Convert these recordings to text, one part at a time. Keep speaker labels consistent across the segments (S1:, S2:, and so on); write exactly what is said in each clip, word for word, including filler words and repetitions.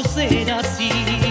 S1: por ser así.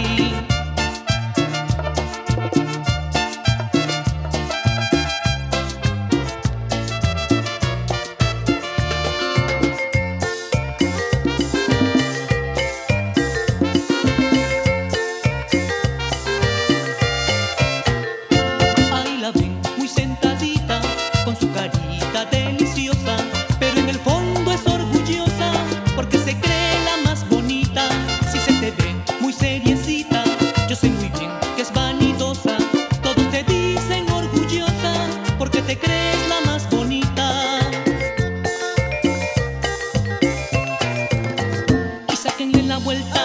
S1: Ahí la ven muy sentadita, con su carita deliciosa, pero en el fondo es orgullosa, porque se cree la más bonita. Si se te ve muy seriecita, yo sé muy bien que es vanidosa. Todos te dicen orgullosa, porque te crees la más bonita. Y sáquenle la vuelta